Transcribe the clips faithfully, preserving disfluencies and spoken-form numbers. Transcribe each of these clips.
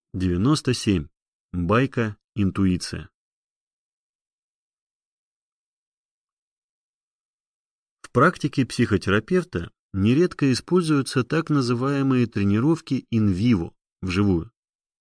девяносто семь. Байка, интуиция. В практике психотерапевта нередко используются так называемые тренировки in-vivo, вживую.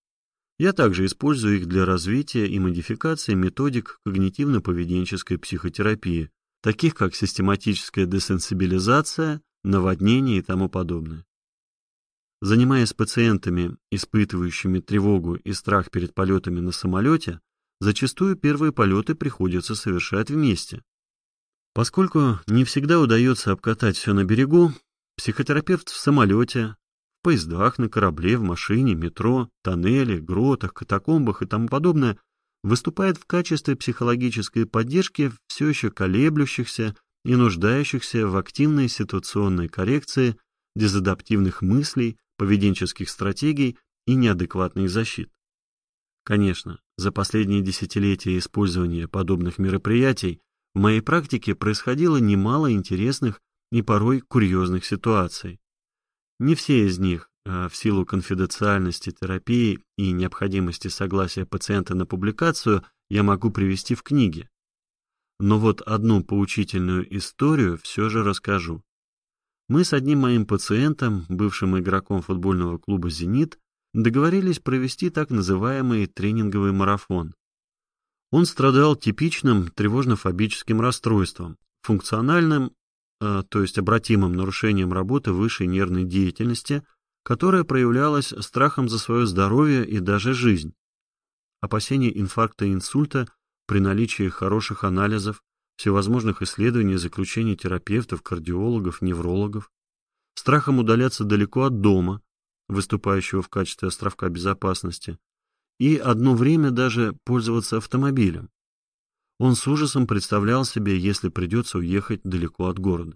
Я также использую их для развития и модификации методик когнитивно-поведенческой психотерапии, таких как систематическая десенсибилизация, наводнение и тому подобное. Занимаясь с пациентами, испытывающими тревогу и страх перед полетами на самолете, зачастую первые полеты приходится совершать вместе. Поскольку не всегда удается обкатать все на берегу, психотерапевт в самолете, в поездах, на корабле, в машине, метро, тоннеле, гротах, катакомбах и тому подобное выступает в качестве психологической поддержки все еще колеблющихся и нуждающихся в активной ситуационной коррекции дезадаптивных мыслей, поведенческих стратегий и неадекватных защит. Конечно, за последние десятилетия использования подобных мероприятий в моей практике происходило немало интересных и порой курьезных ситуаций. Не все из них, в силу конфиденциальности терапии и необходимости согласия пациента на публикацию, я могу привести в книге. Но вот одну поучительную историю все же расскажу. Мы с одним моим пациентом, бывшим игроком футбольного клуба «Зенит», договорились провести так называемый тренинговый марафон. Он страдал типичным тревожно-фобическим расстройством, функциональным, э, то есть обратимым нарушением работы высшей нервной деятельности, которое проявлялось страхом за свое здоровье и даже жизнь. Опасение инфаркта и инсульта при наличии хороших анализов, всевозможных исследований и заключений терапевтов, кардиологов, неврологов, страхом удаляться далеко от дома, выступающего в качестве островка безопасности, и одно время даже пользоваться автомобилем. Он с ужасом представлял себе, если придется уехать далеко от города.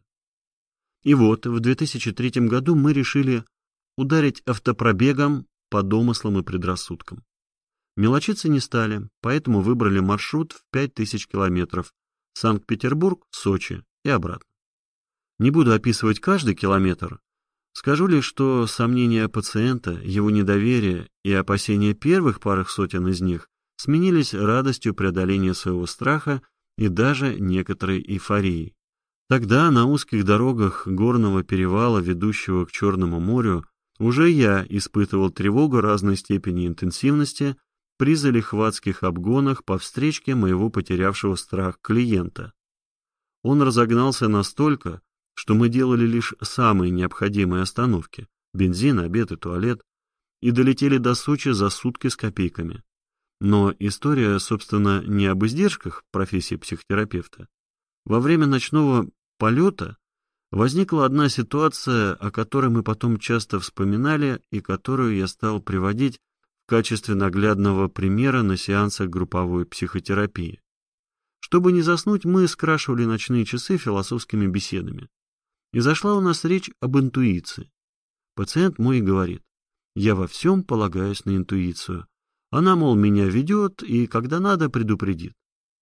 И вот в две тысячи третьем году мы решили ударить автопробегом по домыслам и предрассудкам. Мелочиться не стали, поэтому выбрали маршрут в пять тысяч километров Санкт-Петербург, Сочи и обратно. Не буду описывать каждый километр, скажу лишь, что сомнения пациента, его недоверие и опасения первых пары сотен из них сменились радостью преодоления своего страха и даже некоторой эйфорией. Тогда на узких дорогах горного перевала, ведущего к Черному морю, уже я испытывал тревогу разной степени интенсивности при залихватских обгонах по встречке моего потерявшего страх клиента. Он разогнался настолько, что мы делали лишь самые необходимые остановки – бензин, обед и туалет, и долетели до Сочи за сутки с копейками. Но история, собственно, не об издержках профессии психотерапевта. Во время ночного полета возникла одна ситуация, о которой мы потом часто вспоминали и которую я стал приводить в качестве наглядного примера на сеансах групповой психотерапии. Чтобы не заснуть, мы скрашивали ночные часы философскими беседами. И зашла у нас речь об интуиции. Пациент мой говорит: «Я во всем полагаюсь на интуицию. Она, мол, меня ведет и, когда надо, предупредит».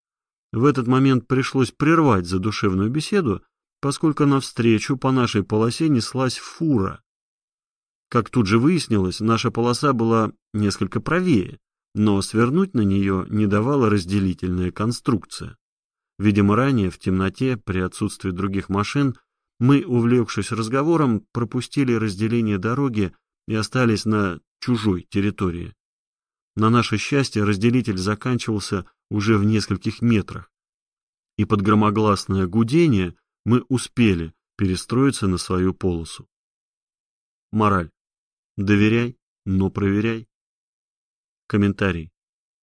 В этот момент пришлось прервать задушевную беседу, поскольку навстречу по нашей полосе неслась фура. Как тут же выяснилось, наша полоса была несколько правее, но свернуть на нее не давала разделительная конструкция. Видимо, ранее в темноте, при отсутствии других машин, мы, увлекшись разговором, пропустили разделение дороги и остались на чужой территории. На наше счастье, разделитель заканчивался уже в нескольких метрах, и под громогласное гудение мы успели перестроиться на свою полосу. Мораль. Доверяй, но проверяй. Комментарий.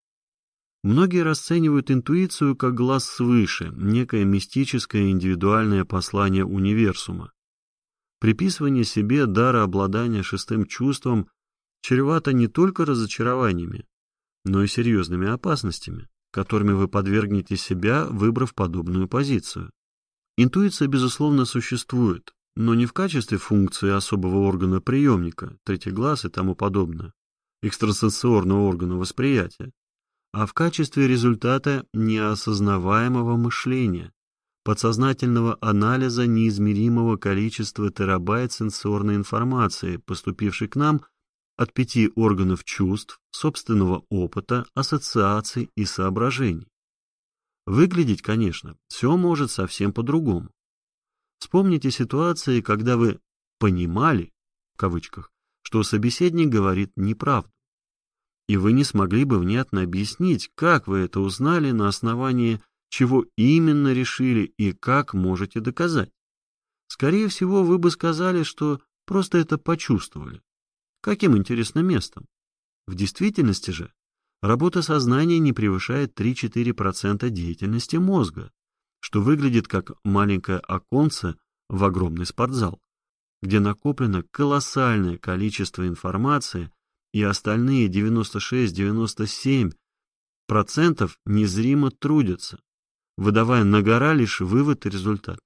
Многие расценивают интуицию как глаз свыше, некое мистическое индивидуальное послание универсума. Приписывание себе дара обладания шестым чувством чревато не только разочарованиями, но и серьезными опасностями, которыми вы подвергнете себя, выбрав подобную позицию. Интуиция, безусловно, существует, но не в качестве функции особого органа приемника, третий глаз и тому подобное, экстрасенсорного органа восприятия, а в качестве результата неосознаваемого мышления, подсознательного анализа неизмеримого количества терабайт сенсорной информации, поступившей к нам от пяти органов чувств, собственного опыта, ассоциаций и соображений. Выглядеть, конечно, все может совсем по-другому. Вспомните ситуации, когда вы «понимали», в кавычках, что собеседник говорит неправду. И вы не смогли бы внятно объяснить, как вы это узнали, на основании чего именно решили и как можете доказать. Скорее всего, вы бы сказали, что просто это почувствовали. Каким интересным местом? В действительности же, работа сознания не превышает три-четыре процента деятельности мозга, что выглядит как маленькое оконце в огромный спортзал, где накоплено колоссальное количество информации, и остальные девяносто шесть - девяносто семь процентов незримо трудятся, выдавая на гора лишь вывод и результат.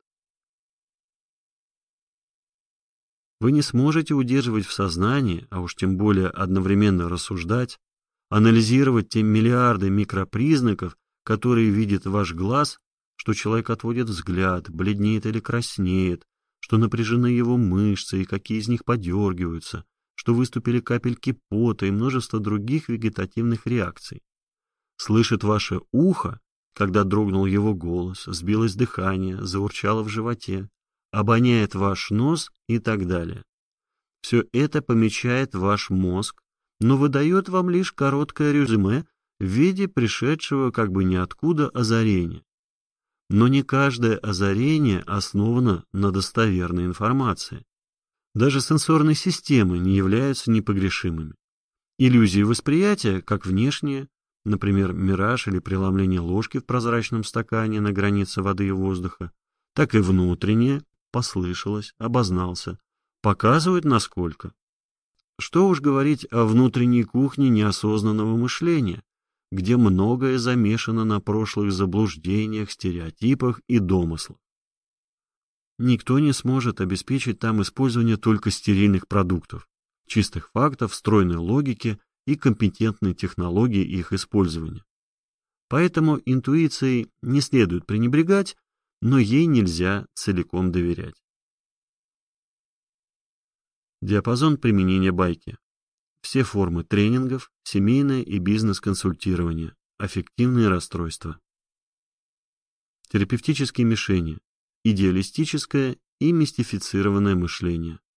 Вы не сможете удерживать в сознании, а уж тем более одновременно рассуждать, анализировать те миллиарды микропризнаков, которые видит ваш глаз, что человек отводит взгляд, бледнеет или краснеет, что напряжены его мышцы и какие из них подергиваются, что выступили капельки пота и множество других вегетативных реакций. Слышит ваше ухо, когда дрогнул его голос, сбилось дыхание, заурчало в животе, обоняет ваш нос и так далее. Все это помечает ваш мозг, но выдает вам лишь короткое резюме в виде пришедшего как бы ниоткуда озарения. Но не каждое озарение основано на достоверной информации. Даже сенсорные системы не являются непогрешимыми. Иллюзии восприятия, как внешние, например, мираж или преломление ложки в прозрачном стакане на границе воды и воздуха, так и внутренние, послышалось, обознался, показывают насколько. Что уж говорить о внутренней кухне неосознанного мышления, где многое замешано на прошлых заблуждениях, стереотипах и домыслах. Никто не сможет обеспечить там использование только стерильных продуктов, чистых фактов, стройной логики и компетентной технологии их использования. Поэтому интуицией не следует пренебрегать, но ей нельзя целиком доверять. Диапазон применения байки. Все формы тренингов, семейное и бизнес-консультирование, аффективные расстройства. Терапевтические мишени, идеалистическое и мистифицированное мышление,